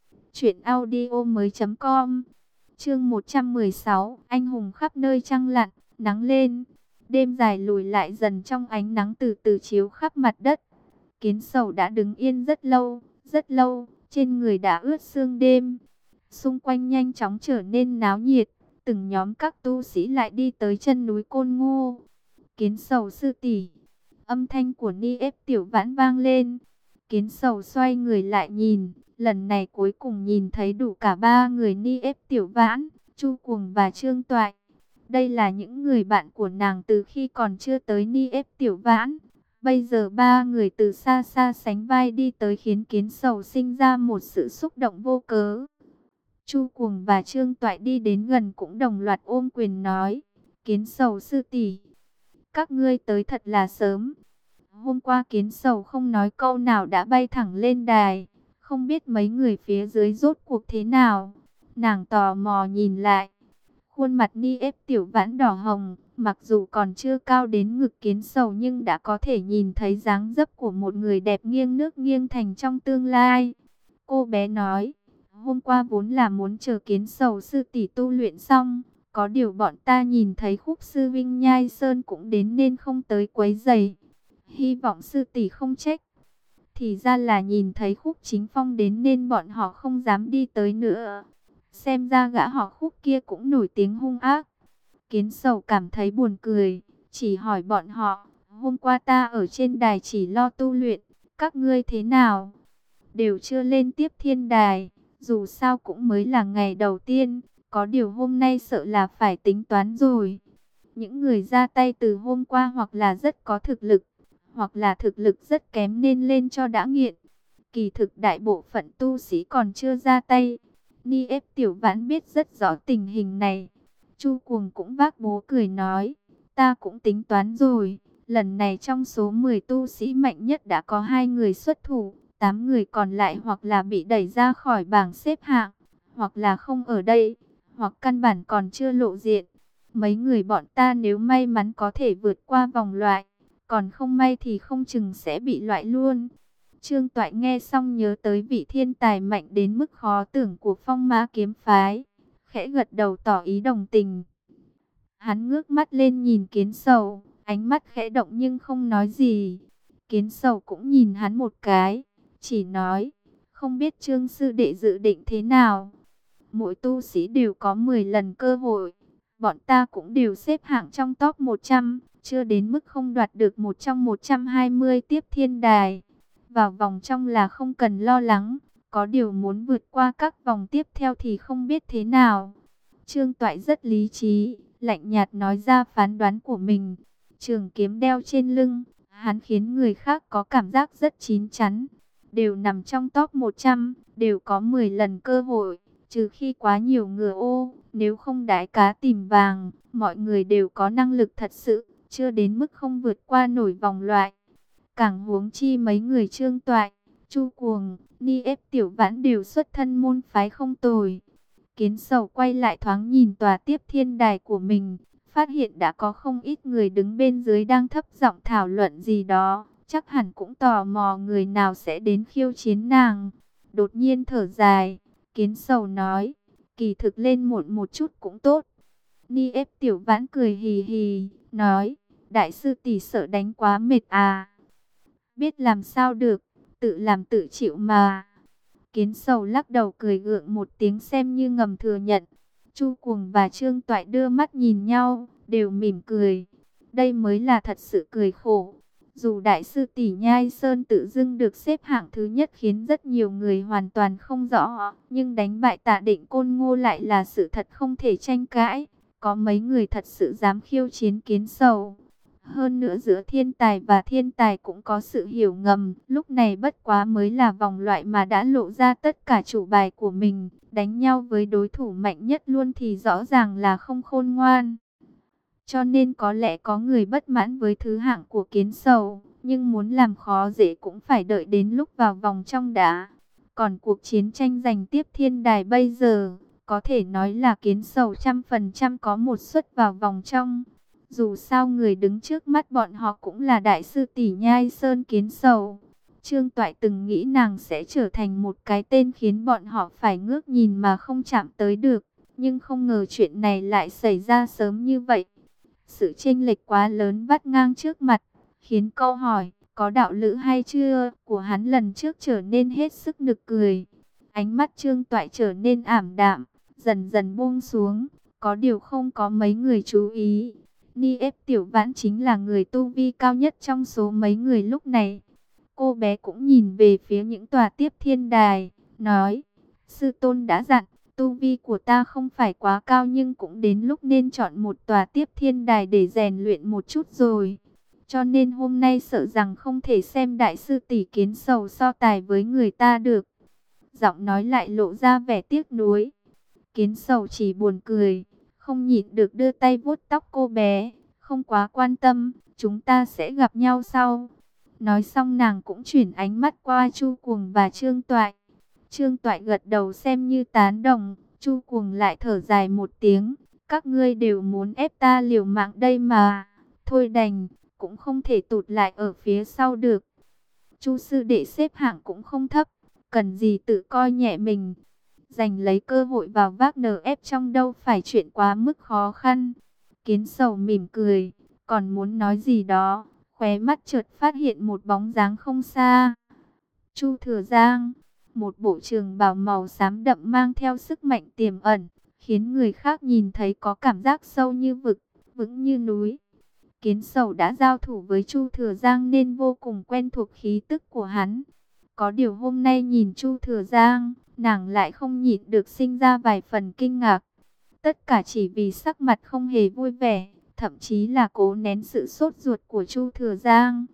truyệnaudiomoi.com. Chương 116, anh hùng khắp nơi trăng lặn, nắng lên. Đêm dài lùi lại dần trong ánh nắng từ từ chiếu khắp mặt đất. Kiến Sầu đã đứng yên rất lâu, trên người đã ướt sương đêm. Xung quanh nhanh chóng trở nên náo nhiệt, từng nhóm các tu sĩ lại đi tới chân núi Côn Ngô. Kiến Sầu sư tỷ, âm thanh của Ni Ép Tiểu Vãn vang lên. Kiến Sầu xoay người lại nhìn, lần này cuối cùng nhìn thấy đủ cả ba người Ni Ép Tiểu Vãn, Chu Cuồng và Trương Toại. Đây là những người bạn của nàng từ khi còn chưa tới Ni Ép Tiểu Vãn. Bây giờ ba người từ xa xa sánh vai đi tới khiến Kiến Sầu sinh ra một sự xúc động vô cớ. Chu Cuồng và Trương Toại đi đến gần cũng đồng loạt ôm quyền nói: Kiến Sầu sư tỷ, các ngươi tới thật là sớm. Hôm qua Kiến Sầu không nói câu nào đã bay thẳng lên đài, không biết mấy người phía dưới rốt cuộc thế nào. Nàng tò mò nhìn lại, khuôn mặt Ni Ép Tiểu Vãn đỏ hồng, mặc dù còn chưa cao đến ngực Kiến Sầu nhưng đã có thể nhìn thấy dáng dấp của một người đẹp nghiêng nước nghiêng thành trong tương lai. Cô bé nói: hôm qua vốn là muốn chờ Kiến Sầu sư tỷ tu luyện xong, có điều bọn ta nhìn thấy Khúc sư Vinh Nhai Sơn cũng đến nên không tới quấy rầy. Hy vọng sư tỷ không trách. Thì ra là nhìn thấy Khúc Chính Phong đến nên bọn họ không dám đi tới nữa. Xem ra gã họ Khúc kia cũng nổi tiếng hung ác. Kiến Sầu cảm thấy buồn cười, chỉ hỏi bọn họ: hôm qua ta ở trên đài chỉ lo tu luyện, các ngươi thế nào? Đều chưa lên tiếp thiên đài, dù sao cũng mới là ngày đầu tiên, có điều hôm nay sợ là phải tính toán rồi. Những người ra tay từ hôm qua hoặc là rất có thực lực, hoặc là thực lực rất kém nên lên cho đã nghiện. Kỳ thực đại bộ phận tu sĩ còn chưa ra tay. Ni Ép Tiểu Vãn biết rất rõ tình hình này. Chu Cuồng cũng vác bố cười nói: ta cũng tính toán rồi, lần này trong số 10 tu sĩ mạnh nhất đã có 2 người xuất thủ, 8 người còn lại hoặc là bị đẩy ra khỏi bảng xếp hạng, hoặc là không ở đây, hoặc căn bản còn chưa lộ diện. Mấy người bọn ta nếu may mắn có thể vượt qua vòng loại, còn không may thì không chừng sẽ bị loại luôn. Trương Toại nghe xong nhớ tới vị thiên tài mạnh đến mức khó tưởng của Phong Mã kiếm phái, khẽ gật đầu tỏ ý đồng tình. Hắn ngước mắt lên nhìn Kiến Sầu, ánh mắt khẽ động nhưng không nói gì. Kiến Sầu cũng nhìn hắn một cái, chỉ nói: không biết Trương sư đệ dự định thế nào. Mỗi tu sĩ đều có 10 lần cơ hội, bọn ta cũng đều xếp hạng trong top 100, chưa đến mức không đoạt được một trong 120 tiếp thiên đài. Vào vòng trong là không cần lo lắng, có điều muốn vượt qua các vòng tiếp theo thì không biết thế nào. Trương Toại rất lý trí, lạnh nhạt nói ra phán đoán của mình. Trường kiếm đeo trên lưng, hắn khiến người khác có cảm giác rất chín chắn. Đều nằm trong top 100, đều có 10 lần cơ hội, trừ khi quá nhiều ngựa ô, nếu không đái cá tìm vàng, mọi người đều có năng lực thật sự, chưa đến mức không vượt qua nổi vòng loại. Càng huống chi mấy người Trương Toại, Chu Cuồng, Ni Ép Tiểu Vãn đều xuất thân môn phái không tồi. Kiến Sầu quay lại thoáng nhìn tòa tiếp thiên đài của mình, phát hiện đã có không ít người đứng bên dưới đang thấp giọng thảo luận gì đó, chắc hẳn cũng tò mò người nào sẽ đến khiêu chiến nàng. Đột nhiên thở dài, Kiến Sầu nói: kỳ thực lên muộn một chút cũng tốt. Ni Ép Tiểu Vãn cười hì hì, nói: đại sư tỷ sợ đánh quá mệt à? Biết làm sao được, tự làm tự chịu mà. Kiến Sầu lắc đầu cười gượng một tiếng xem như ngầm thừa nhận. Chu Cuồng và Trương Toại đưa mắt nhìn nhau, đều mỉm cười. Đây mới là thật sự cười khổ. Dù đại sư tỷ Nhai Sơn tự dưng được xếp hạng thứ nhất khiến rất nhiều người hoàn toàn không rõ, nhưng đánh bại Tạ Định Côn Ngô lại là sự thật không thể tranh cãi. Có mấy người thật sự dám khiêu chiến Kiến Sầu. Hơn nữa giữa thiên tài và thiên tài cũng có sự hiểu ngầm. Lúc này bất quá mới là vòng loại mà đã lộ ra tất cả chủ bài của mình. Đánh nhau với đối thủ mạnh nhất luôn thì rõ ràng là không khôn ngoan. Cho nên có lẽ có người bất mãn với thứ hạng của Kiến Sầu. Nhưng muốn làm khó dễ cũng phải đợi đến lúc vào vòng trong đã. Còn cuộc chiến tranh giành tiếp thiên đài bây giờ, có thể nói là Kiến Sầu 100% có một suất vào vòng trong. Dù sao người đứng trước mắt bọn họ cũng là đại sư tỷ Nhai Sơn Kiến Sầu. Trương Toại từng nghĩ nàng sẽ trở thành một cái tên khiến bọn họ phải ngước nhìn mà không chạm tới được. Nhưng không ngờ chuyện này lại xảy ra sớm như vậy. Sự chênh lệch quá lớn vắt ngang trước mặt, khiến câu hỏi có đạo lữ hay chưa của hắn lần trước trở nên hết sức nực cười. Ánh mắt Trương Toại trở nên ảm đạm, dần dần buông xuống. Có điều không có mấy người chú ý. Ni ép Tiểu Vãn chính là người tu vi cao nhất trong số mấy người lúc này. Cô bé cũng nhìn về phía những tòa tiếp thiên đài, nói: sư tôn đã dặn, tu vi của ta không phải quá cao nhưng cũng đến lúc nên chọn một tòa tiếp thiên đài để rèn luyện một chút rồi. Cho nên hôm nay sợ rằng không thể xem đại sư tỷ Kiến Sầu so tài với người ta được. Giọng nói lại lộ ra vẻ tiếc nuối. Kiến Sầu chỉ buồn cười, không nhịn được đưa tay vuốt tóc cô bé. Không quá quan tâm, chúng ta sẽ gặp nhau sau. Nói xong nàng cũng chuyển ánh mắt qua Chu Cuồng và Trương Toại. Trương Toại gật đầu xem như tán đồng. Chu Cuồng lại thở dài một tiếng. Các ngươi đều muốn ép ta liều mạng đây mà. Thôi đành, cũng không thể tụt lại ở phía sau được. Chu sư đệ xếp hạng cũng không thấp, cần gì tự coi nhẹ mình. Giành lấy cơ hội vào Wagner ép trong đâu phải chuyện quá mức khó khăn. Kiến Sầu mỉm cười, còn muốn nói gì đó, khóe mắt chợt phát hiện một bóng dáng không xa. Chu Thừa Giang, một bộ trường bào màu xám đậm mang theo sức mạnh tiềm ẩn, khiến người khác nhìn thấy có cảm giác sâu như vực, vững như núi. Kiến Sầu đã giao thủ với Chu Thừa Giang nên vô cùng quen thuộc khí tức của hắn. Có điều hôm nay nhìn Chu Thừa Giang, nàng lại không nhịn được sinh ra vài phần kinh ngạc. Tất cả chỉ vì sắc mặt không hề vui vẻ, thậm chí là cố nén sự sốt ruột của Chu Thừa Giang.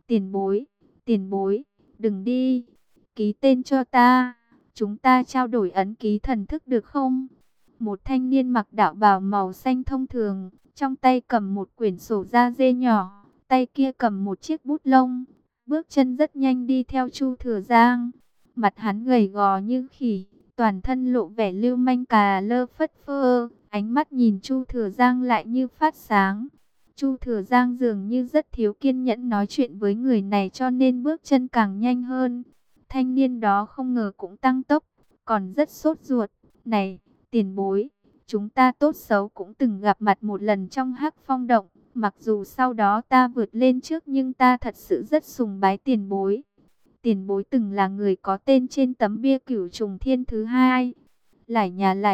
Tiền bối, đừng đi, ký tên cho ta, chúng ta trao đổi ấn ký thần thức được không? Một thanh niên mặc đạo bào màu xanh thông thường, trong tay cầm một quyển sổ da dê nhỏ, tay kia cầm một chiếc bút lông, bước chân rất nhanh đi theo Chu Thừa Giang. Mặt hắn gầy gò như khỉ, toàn thân lộ vẻ lưu manh cà lơ phất phơ, ánh mắt nhìn Chu Thừa Giang lại như phát sáng. Chu Thừa Giang dường như rất thiếu kiên nhẫn nói chuyện với người này cho nên bước chân càng nhanh hơn. Thanh niên đó không ngờ cũng tăng tốc, còn rất sốt ruột. Này, tiền bối, chúng ta tốt xấu cũng từng gặp mặt một lần trong Hắc Phong Động. Mặc dù sau đó ta vượt lên trước nhưng ta thật sự rất sùng bái tiền bối. Tiền bối từng là người có tên trên tấm bia Cửu Trùng Thiên thứ hai. Lải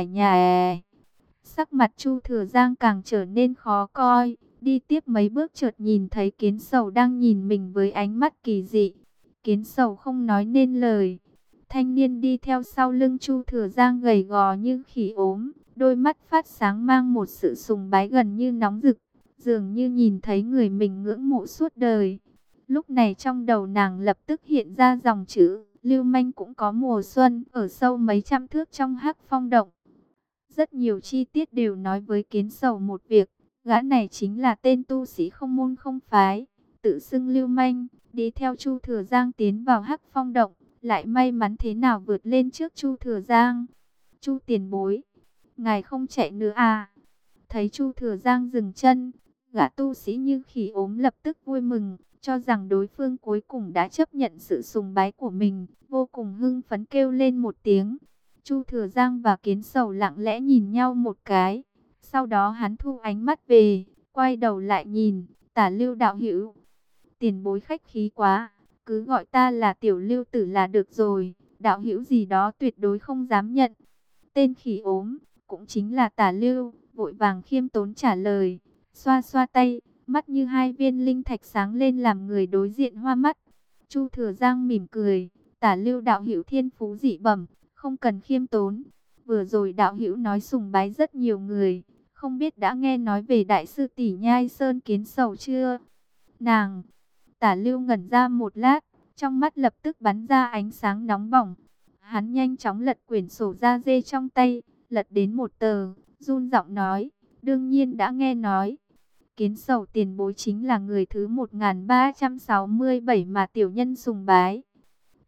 nhà. Sắc mặt Chu Thừa Giang càng trở nên khó coi. Đi tiếp mấy bước chợt nhìn thấy Kiến Sầu đang nhìn mình với ánh mắt kỳ dị. Kiến Sầu không nói nên lời. Thanh niên đi theo sau lưng Chu Thừa Giang gầy gò như khỉ ốm, đôi mắt phát sáng mang một sự sùng bái gần như nóng rực, dường như nhìn thấy người mình ngưỡng mộ suốt đời. Lúc này trong đầu nàng lập tức hiện ra dòng chữ lưu manh cũng có mùa xuân ở sâu mấy trăm thước trong Hắc Phong Động. Rất nhiều chi tiết đều nói với Kiến Sầu một việc, gã này chính là tên tu sĩ không môn không phái, tự xưng lưu manh, đi theo Chu Thừa Giang tiến vào Hắc Phong Động, lại may mắn thế nào vượt lên trước Chu Thừa Giang. Chu tiền bối, ngài không chạy nữa à? Thấy Chu Thừa Giang dừng chân, gã tu sĩ như khỉ ốm lập tức vui mừng, cho rằng đối phương cuối cùng đã chấp nhận sự sùng bái của mình, vô cùng hưng phấn kêu lên một tiếng. Chu Thừa Giang và Kiến Sầu lặng lẽ nhìn nhau một cái, sau đó hắn thu ánh mắt về, quay đầu lại nhìn Tả Lưu đạo hữu. Tiền bối khách khí quá, cứ gọi ta là Tiểu Lưu tử là được rồi, đạo hữu gì đó tuyệt đối không dám nhận. Tên khỉ ốm, cũng chính là Tả Lưu, vội vàng khiêm tốn trả lời, xoa xoa tay, mắt như hai viên linh thạch sáng lên làm người đối diện hoa mắt. Chu Thừa Giang mỉm cười, Tả Lưu đạo hữu thiên phú dị bẩm, không cần khiêm tốn. Vừa rồi đạo hữu nói sùng bái rất nhiều người, không biết đã nghe nói về đại sư tỷ Nhai Sơn Kiến Sầu chưa? Nàng, Tả Lưu ngẩn ra một lát, trong mắt lập tức bắn ra ánh sáng nóng bỏng. Hắn nhanh chóng lật quyển sổ da dê trong tay, lật đến một tờ, run giọng nói, đương nhiên đã nghe nói. Kiến Sầu tiền bối chính là người thứ 1367 mà tiểu nhân sùng bái.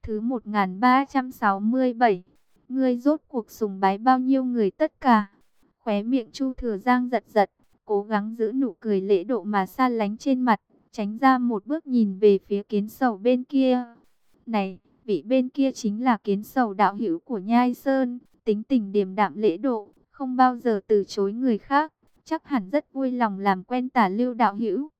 Thứ 1367. Ngươi rốt cuộc sùng bái bao nhiêu người tất cả? Khóe miệng Chu Thừa Giang giật giật, cố gắng giữ nụ cười lễ độ mà xa lánh trên mặt, tránh ra một bước nhìn về phía Kiến Sầu bên kia. Này, vị bên kia chính là Kiến Sầu đạo hữu của Nhai Sơn, tính tình điềm đạm lễ độ, không bao giờ từ chối người khác, chắc hẳn rất vui lòng làm quen Tả Lưu đạo hữu.